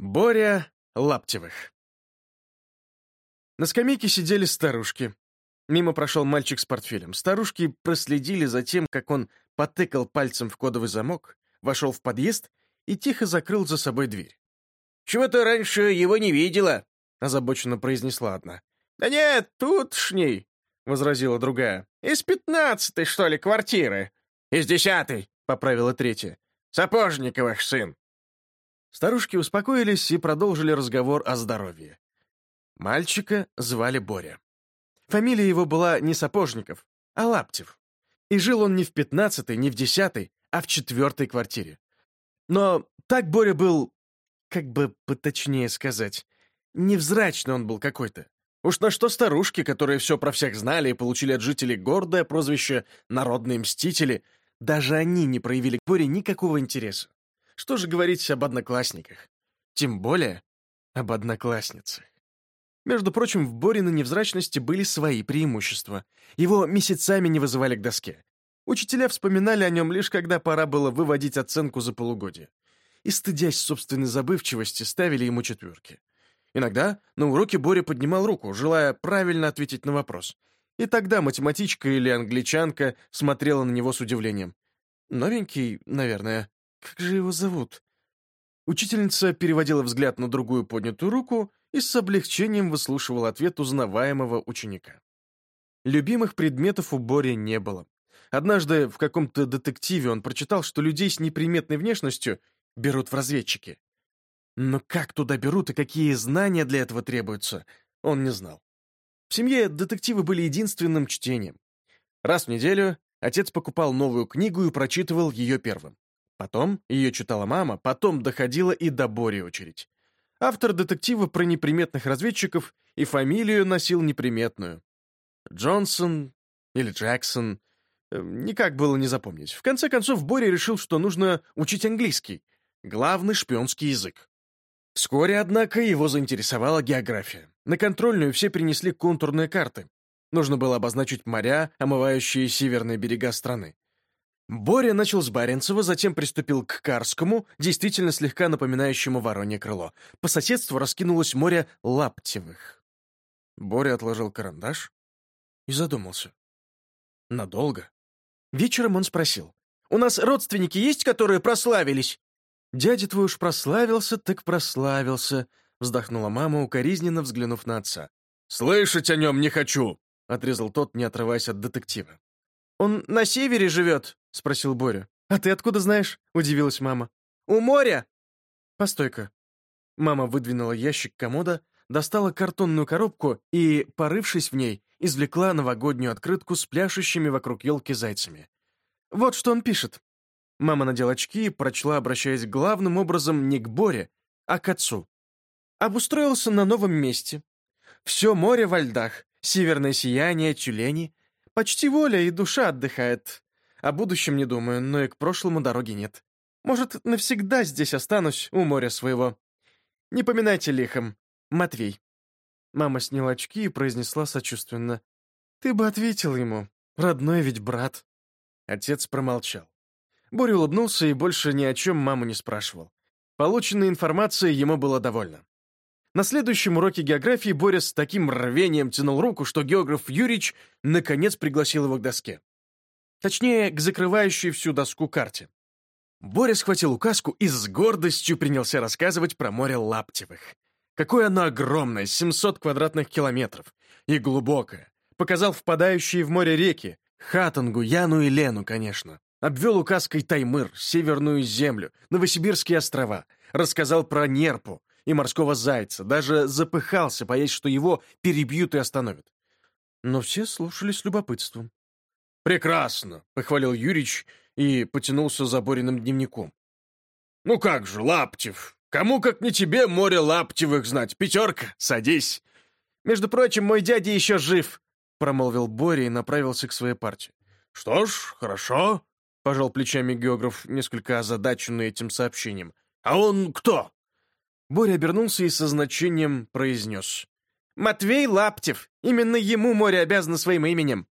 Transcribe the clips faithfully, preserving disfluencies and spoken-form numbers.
Боря Лаптевых. На скамейке сидели старушки. Мимо прошел мальчик с портфелем. Старушки проследили за тем, как он потыкал пальцем в кодовый замок, вошел в подъезд и тихо закрыл за собой дверь. «Чего ты раньше его не видела?» — озабоченно произнесла одна. «Да нет, тутшний», — возразила другая. «Из пятнадцатой, что ли, квартиры?» «Из десятой», — поправила третья. «Сапожниковых сын». Старушки успокоились и продолжили разговор о здоровье. Мальчика звали Боря. Фамилия его была не Сапожников, а Лаптев. И жил он не в пятнадцатой, не в десятой, а в четвертой квартире. Но так Боря был, как бы поточнее сказать, невзрачный он был какой-то. Уж на что старушки, которые все про всех знали и получили от жителей гордое прозвище «народные мстители», даже они не проявили к Боре никакого интереса. Что же говорить об одноклассниках? Тем более об одноклассницах. Между прочим, в Бориной невзрачности были свои преимущества. Его месяцами не вызывали к доске. Учителя вспоминали о нем лишь когда пора было выводить оценку за полугодие. И, стыдясь собственной забывчивости, ставили ему четверки. Иногда на уроке Боря поднимал руку, желая правильно ответить на вопрос. И тогда математичка или англичанка смотрела на него с удивлением. Новенький, наверное. Как же его зовут? Учительница переводила взгляд на другую поднятую руку и с облегчением выслушивала ответ узнаваемого ученика. Любимых предметов у Бори не было. Однажды в каком-то детективе он прочитал, что людей с неприметной внешностью берут в разведчики. Но как туда берут и какие знания для этого требуются, он не знал. В семье детективы были единственным чтением. Раз в неделю отец покупал новую книгу и прочитывал ее первым. Потом ее читала мама, потом доходила и до Бори очередь. Автор детектива про неприметных разведчиков и фамилию носил неприметную. Джонсон или Джексон. Никак было не запомнить. В конце концов, Боря решил, что нужно учить английский. Главный шпионский язык. Вскоре, однако, его заинтересовала география. На контрольную все принесли контурные карты. Нужно было обозначить моря, омывающие северные берега страны. Боря начал с Баренцева, затем приступил к Карскому, действительно слегка напоминающему воронье крыло. По соседству раскинулось море Лаптевых. Боря отложил карандаш и задумался. Надолго. Вечером он спросил. «У нас родственники есть, которые прославились?» «Дядя твой уж прославился, так прославился», — вздохнула мама, укоризненно взглянув на отца. «Слышать о нем не хочу», — отрезал тот, не отрываясь от детектива. «Он на севере живет?» — спросил Боря. «А ты откуда знаешь?» — удивилась мама. «У моря!» «Постой-ка». Мама выдвинула ящик комода, достала картонную коробку и, порывшись в ней, извлекла новогоднюю открытку с пляшущими вокруг елки зайцами. «Вот что он пишет». Мама надела очки и прочла, обращаясь главным образом не к Боре, а к отцу. «Обустроился на новом месте. Все море во льдах, северное сияние, тюлени. Почти воля и душа отдыхает. О будущем не думаю, но и к прошлому дороги нет. Может, навсегда здесь останусь у моря своего. Не поминайте лихом. Матвей». Мама сняла очки и произнесла сочувственно. «Ты бы ответил ему. Родной ведь брат». Отец промолчал. Боря улыбнулся и больше ни о чем маму не спрашивал. Полученной информацией ему было довольно. На следующем уроке географии Боря с таким рвением тянул руку, что географ Юрич наконец пригласил его к доске. Точнее, к закрывающей всю доску карте. Боря схватил указку и с гордостью принялся рассказывать про море Лаптевых. Какое оно огромное, семьсот квадратных километров, и глубокое. Показал впадающие в море реки, Хатангу, Яну и Лену, конечно. Обвел указкой Таймыр, Северную землю, Новосибирские острова. Рассказал про Нерпу и морского зайца. Даже запыхался, боясь, что его перебьют и остановят. Но все слушали с любопытством. «Прекрасно», — похвалил Юрич и потянулся за Бориным дневником. «Ну как же, Лаптев? Кому, как не тебе, море Лаптевых знать? Пятерка, садись». «Между прочим, мой дядя еще жив», — промолвил Боря и направился к своей партии. «Что ж, хорошо», — пожал плечами географ, несколько озадаченный этим сообщением. «А он кто?» Боря обернулся и со значением произнес. «Матвей Лаптев! Именно ему море обязано своим именем!»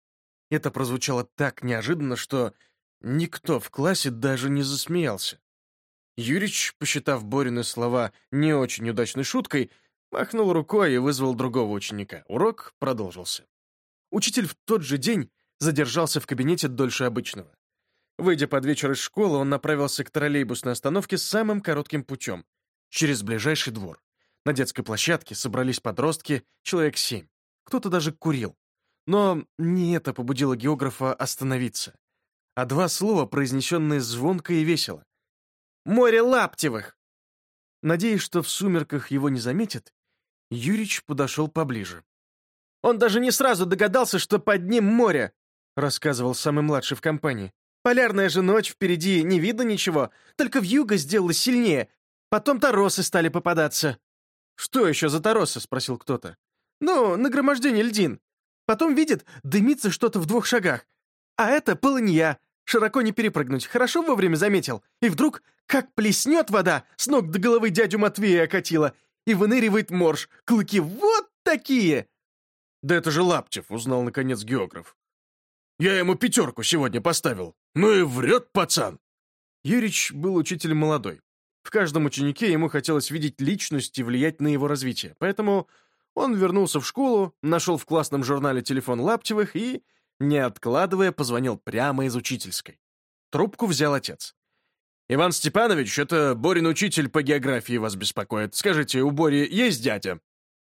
Это прозвучало так неожиданно, что никто в классе даже не засмеялся. Юрич, посчитав Борины слова не очень удачной шуткой, махнул рукой и вызвал другого ученика. Урок продолжился. Учитель в тот же день задержался в кабинете дольше обычного. Выйдя под вечер из школы, он направился к троллейбусной остановке самым коротким путем, через ближайший двор. На детской площадке собрались подростки, человек семь. Кто-то даже курил. Но не это побудило географа остановиться, а два слова, произнесенные звонко и весело. «Море Лаптевых!» Надеясь, что в сумерках его не заметят, Юрич подошел поближе. «Он даже не сразу догадался, что под ним море», — рассказывал самый младший в компании. «Полярная же ночь, впереди не видно ничего, только вьюга сделалась сильнее, потом торосы стали попадаться». «Что еще за торосы?» — спросил кто-то. «Ну, нагромождение льдин. Потом видит, дымится что-то в двух шагах. А это полынья. Широко не перепрыгнуть. Хорошо вовремя заметил. И вдруг, как плеснет вода, с ног до головы дядю Матвея окатила, и выныривает морж. Клыки вот такие!» «Да это же Лаптев», — узнал наконец географ. «Я ему пятерку сегодня поставил. Ну и врет пацан». Юрич был учитель молодой. В каждом ученике ему хотелось видеть личность и влиять на его развитие, поэтому он вернулся в школу, нашел в классном журнале телефон Лаптевых и, не откладывая, позвонил прямо из учительской. Трубку взял отец. «Иван Степанович, это Борин учитель по географии вас беспокоит. Скажите, у Бори есть дядя?»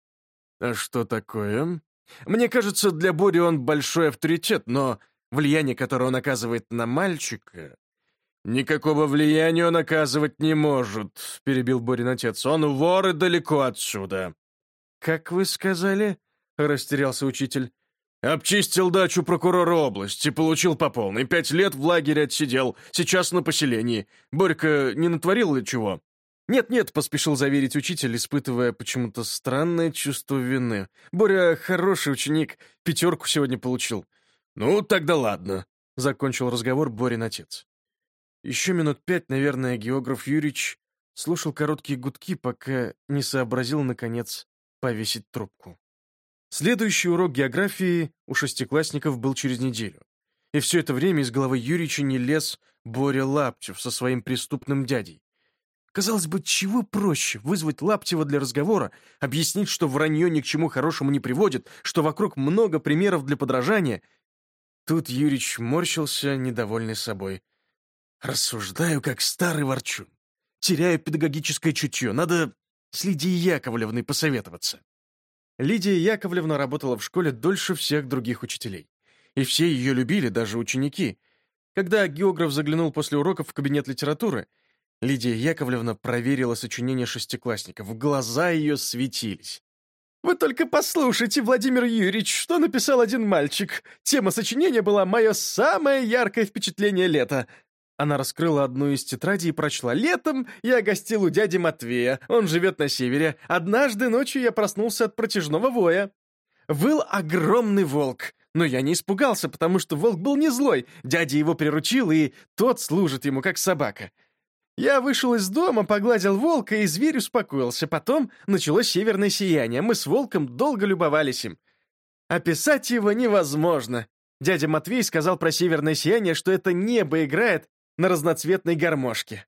«А что такое?» «Мне кажется, для Бори он большой авторитет, но влияние, которое он оказывает на мальчика...» «Никакого влияния он оказывать не может», — перебил Борин отец. «Он вор и далеко отсюда». «Как вы сказали?» — растерялся учитель. «Обчистил дачу прокурора области, получил по полной. Пять лет в лагере отсидел, сейчас на поселении. Борька не натворил ли чего?» «Нет-нет», — поспешил заверить учитель, испытывая почему-то странное чувство вины. «Боря хороший ученик, пятерку сегодня получил». «Ну, тогда ладно», — закончил разговор Борин отец. Еще минут пять, наверное, географ Юрич слушал короткие гудки, пока не сообразил, наконец, повесить трубку. Следующий урок географии у шестиклассников был через неделю. И все это время из головы Юрича не лез Боря Лаптев со своим преступным дядей. Казалось бы, чего проще вызвать Лаптева для разговора, объяснить, что вранье ни к чему хорошему не приводит, что вокруг много примеров для подражания. Тут Юрич морщился, недовольный собой. «Рассуждаю, как старый ворчун. Теряю педагогическое чутье. Надо с Лидией Яковлевной посоветоваться». Лидия Яковлевна работала в школе дольше всех других учителей. И все ее любили, даже ученики. Когда географ заглянул после уроков в кабинет литературы, Лидия Яковлевна проверила сочинение шестиклассников. Глаза ее светились. «Вы только послушайте, Владимир Юрьевич, что написал один мальчик. Тема сочинения была «Мое самое яркое впечатление лета». Она раскрыла одну из тетрадей и прочла. «Летом я гостил у дяди Матвея. Он живет на севере. Однажды ночью я проснулся от протяжного воя. Выл огромный волк. Но я не испугался, потому что волк был не злой. Дядя его приручил, и тот служит ему, как собака. Я вышел из дома, погладил волка, и зверь успокоился. Потом началось северное сияние. Мы с волком долго любовались им. Описать его невозможно. Дядя Матвей сказал про северное сияние, что это небо играет на разноцветной гармошке».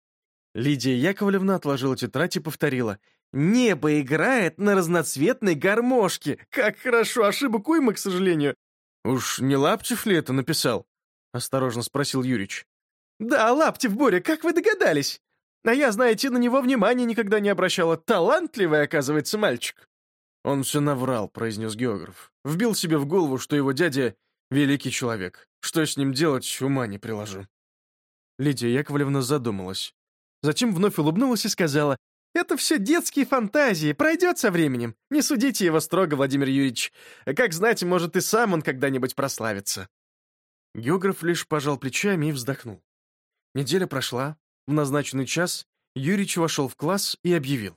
Лидия Яковлевна отложила тетрадь и повторила. «Небо играет на разноцветной гармошке. Как хорошо, ошибок уйма, к сожалению». «Уж не Лаптев ли это написал?» — осторожно спросил Юрич. «Да, Лаптев, Боря, как вы догадались? А я, знаете, на него внимания никогда не обращала. Талантливый, оказывается, мальчик». «Он все наврал», — произнес географ. «Вбил себе в голову, что его дядя — великий человек. Что с ним делать, ума не приложу». Лидия Яковлевна задумалась. Затем вновь улыбнулась и сказала: «Это все детские фантазии, пройдет со временем. Не судите его строго, Владимир Юрьевич. Как знать, может, и сам он когда-нибудь прославится». Географ лишь пожал плечами и вздохнул. Неделя прошла. В назначенный час Юрьич вошел в класс и объявил: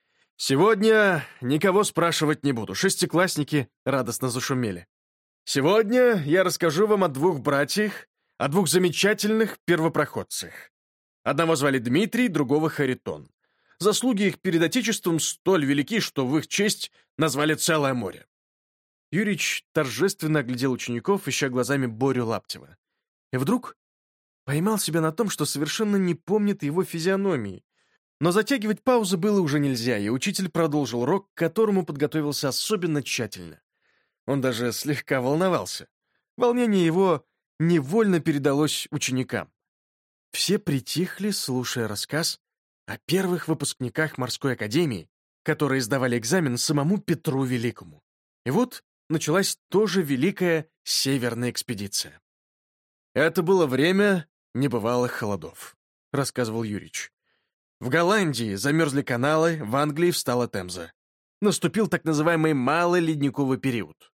«Сегодня никого спрашивать не буду». Шестиклассники радостно зашумели. «Сегодня я расскажу вам о двух братьях, о двух замечательных первопроходцах. Одного звали Дмитрий, другого Харитон. Заслуги их перед Отечеством столь велики, что в их честь назвали целое море». Юрич торжественно оглядел учеников, ища глазами Борю Лаптева. И вдруг Поймал себя на том, что совершенно не помнит его физиономии. Но затягивать паузы было уже нельзя, и учитель продолжил урок, к которому подготовился особенно тщательно. Он даже слегка волновался. Волнение его невольно передалось ученикам. Все притихли, слушая рассказ о первых выпускниках морской академии, которые сдавали экзамен самому Петру Великому. И вот началась тоже великая северная экспедиция. «Это было время небывалых холодов», — рассказывал Юрич. «В Голландии замерзли каналы, в Англии встала Темза. Наступил так называемый малый ледниковый период.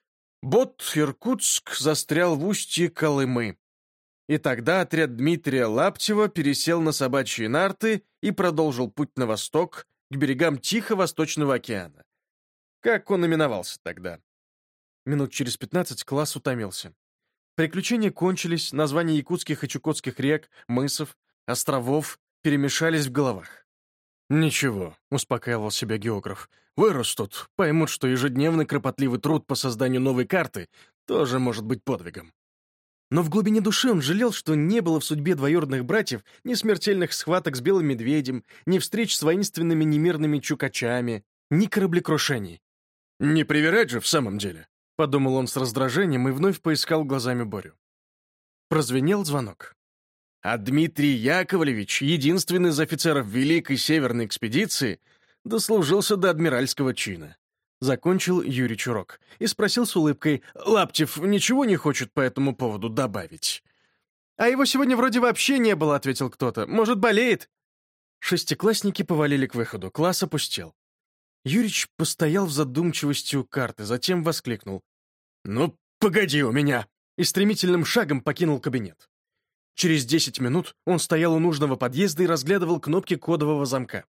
Бот Иркутск застрял в устье Колымы. И тогда отряд Дмитрия Лаптева пересел на собачьи нарты и продолжил путь на восток, к берегам Тихо-Восточного океана. Как он именовался тогда?» Минут через пятнадцать класс утомился. Приключения кончились, названия якутских и чукотских рек, мысов, островов перемешались в головах. «Ничего», — успокаивал себя географ, — «вырастут, поймут, что ежедневный кропотливый труд по созданию новой карты тоже может быть подвигом». Но в глубине души он жалел, что не было в судьбе двоюродных братьев ни смертельных схваток с белым медведем, ни встреч с воинственными немирными чукачами, ни кораблекрушений. «Не привирать же в самом деле», — подумал он с раздражением и вновь поискал глазами Борю. Прозвенел звонок. А Дмитрий Яковлевич, единственный из офицеров Великой Северной экспедиции, дослужился до адмиральского чина. Закончил Юрич урок и спросил с улыбкой: «Лаптев ничего не хочет по этому поводу добавить?» «А его сегодня вроде вообще не было», — ответил кто-то. «Может, болеет?» Шестиклассники повалили к выходу, класс опустел. Юрич постоял в задумчивости у карты, затем воскликнул: «Ну, погоди у меня!» и стремительным шагом покинул кабинет. Через десять минут он стоял у нужного подъезда и разглядывал кнопки кодового замка.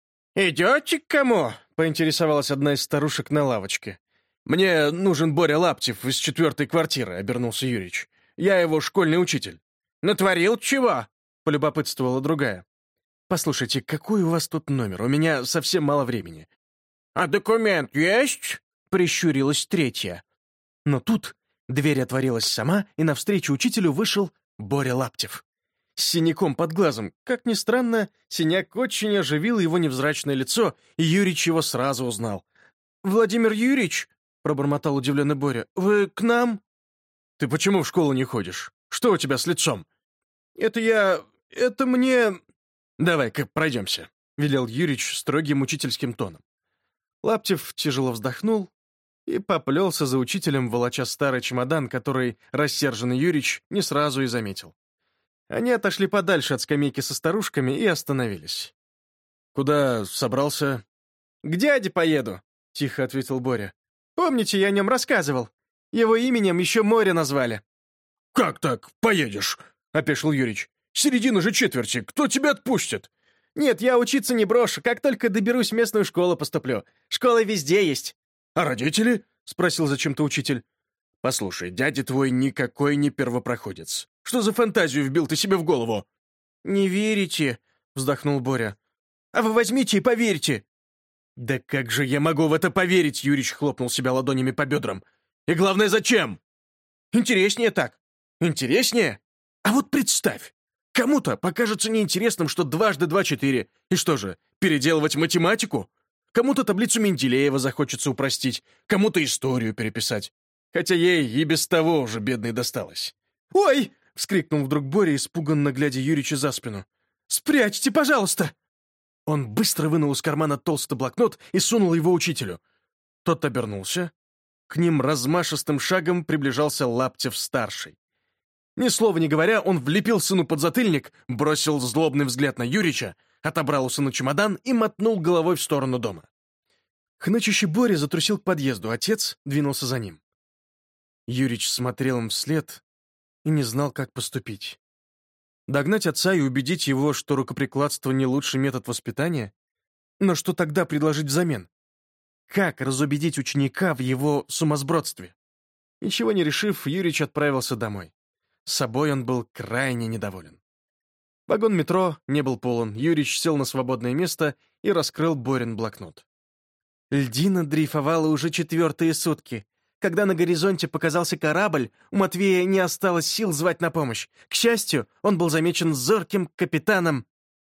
«Идете к кому?» — поинтересовалась одна из старушек на лавочке. «Мне нужен Боря Лаптев из четвертой квартиры», — обернулся Юрич. «Я его школьный учитель». «Натворил чего?» — полюбопытствовала другая. «Послушайте, какой у вас тут номер? У меня совсем мало времени». «А документ есть?» — прищурилась третья. Но тут дверь отворилась сама, и навстречу учителю вышел Боря Лаптев. С синяком под глазом. Как ни странно, синяк очень оживил его невзрачное лицо, и Юрич его сразу узнал. «Владимир Юрьевич?» — пробормотал удивленный Боря. «Вы к нам?» «Ты почему в школу не ходишь? Что у тебя с лицом?» «Это я... это мне...» «Давай-ка пройдемся», — велел Юрич строгим учительским тоном. Лаптев тяжело вздохнул и поплелся за учителем, волоча старый чемодан, который рассерженный Юрич не сразу и заметил. Они отошли подальше от скамейки со старушками и остановились. «Куда собрался?» «К дяде поеду», — тихо ответил Боря. «Помните, я о нем рассказывал? Его именем еще море назвали». «Как так поедешь?» — опешил Юрич. «Середина же четверти, кто тебя отпустит?» «Нет, я учиться не брошу, как только доберусь в местную школу поступлю. Школа везде есть». «А родители?» — спросил зачем-то учитель. «Послушай, дядя твой никакой не первопроходец. Что за фантазию вбил ты себе в голову?» «Не верите?» — вздохнул Боря. «А вы возьмите и поверьте!» «Да как же я могу в это поверить?» — Юрич хлопнул себя ладонями по бедрам. «И главное, зачем?» «Интереснее так». «Интереснее? А вот представь, кому-то покажется неинтересным, что дважды два — четыре. И что же, переделывать математику? Кому-то таблицу Менделеева захочется упростить, кому-то историю переписать. Хотя ей и без того уже бедной досталось». «Ой!» — вскрикнул вдруг Боря, испуганно глядя Юричу за спину. «Спрячьте, пожалуйста!» Он быстро вынул из кармана толстый блокнот и сунул его учителю. Тот обернулся. К ним размашистым шагом приближался Лаптев-старший. Ни слова не говоря, он влепил сыну подзатыльник, бросил злобный взгляд на Юрича, отобрал у сына чемодан и мотнул головой в сторону дома. Хнычущий Боря затрусил к подъезду, отец двинулся за ним. Юрич смотрел им вслед и не знал, как поступить. Догнать отца и убедить его, что рукоприкладство не лучший метод воспитания? Но что тогда предложить взамен? Как разубедить ученика в его сумасбродстве? Ничего не решив, Юрич отправился домой. С собой он был крайне недоволен. Вагон метро не был полон. Юрич сел на свободное место и раскрыл Борин блокнот. «Льдина дрейфовала уже четвертые сутки. Когда на горизонте показался корабль, у Матвея не осталось сил звать на помощь. К счастью, он был замечен зорким капитаном.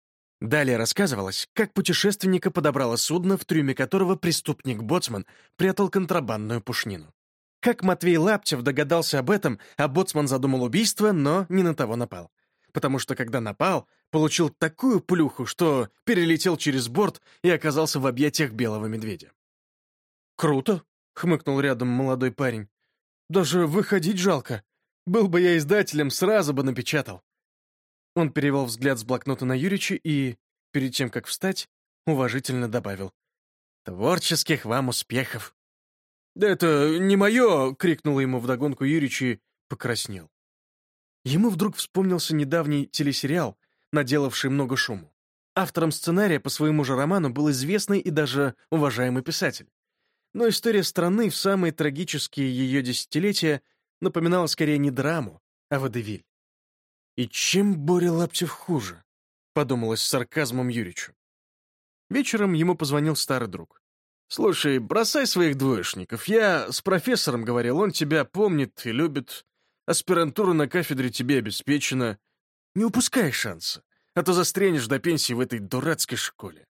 Далее рассказывалось, как путешественника подобрало судно, в трюме которого преступник-боцман прятал контрабандную пушнину. Как Матвей Лаптев догадался об этом, а боцман задумал убийство, но не на того напал. Потому что, когда напал, получил такую плюху, что перелетел через борт и оказался в объятиях белого медведя. «Круто!» — хмыкнул рядом молодой парень. «Даже выходить жалко. Был бы я издателем, сразу бы напечатал». Он перевел взгляд с блокнота на Юрича и, перед тем, как встать, уважительно добавил: «Творческих вам успехов!» «Да это не мое!» — крикнул ему вдогонку Юрич и покраснел. Ему вдруг вспомнился недавний телесериал, наделавший много шуму. Автором сценария по своему же роману был известный и даже уважаемый писатель. Но история страны в самые трагические ее десятилетия напоминала скорее не драму, а водевиль. «И чем Боря Лаптев хуже?» — подумалось с сарказмом Юричу. Вечером ему позвонил старый друг. «Слушай, бросай своих двоечников. Я с профессором говорил, он тебя помнит и любит. Аспирантура на кафедре тебе обеспечена. Не упускай шанса, а то застрянешь до пенсии в этой дурацкой школе».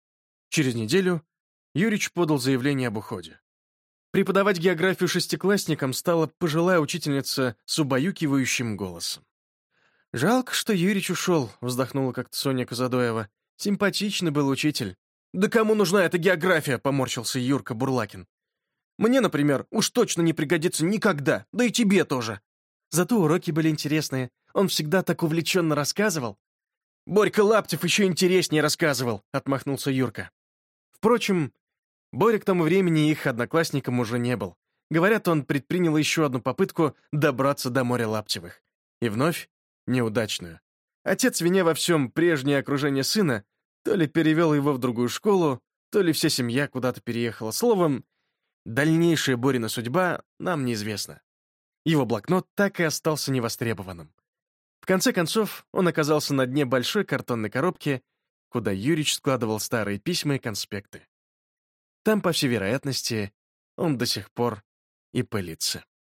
Через неделю Юрич подал заявление об уходе. Преподавать географию шестиклассникам стала пожилая учительница с убаюкивающим голосом. «Жалко, что Юрич ушел», — вздохнула как-то Соня Казадоева. «Симпатичный был учитель». «Да кому нужна эта география?» — поморщился Юрка Бурлакин. «Мне, например, уж точно не пригодится никогда, да и тебе тоже». Зато уроки были интересные. Он всегда так увлеченно рассказывал. «Борька Лаптев еще интереснее рассказывал», — отмахнулся Юрка. Впрочем, Боря к тому времени их одноклассником уже не был. Говорят, он предпринял еще одну попытку добраться до моря Лаптевых. И вновь неудачную. Отец, виня во всем прежнее окружение сына, то ли перевел его в другую школу, то ли вся семья куда-то переехала. Словом, дальнейшая Борина судьба нам неизвестна. Его блокнот так и остался невостребованным. В конце концов, он оказался на дне большой картонной коробки, куда Юрич складывал старые письма и конспекты. Там, по всей вероятности, он до сих пор и пылится.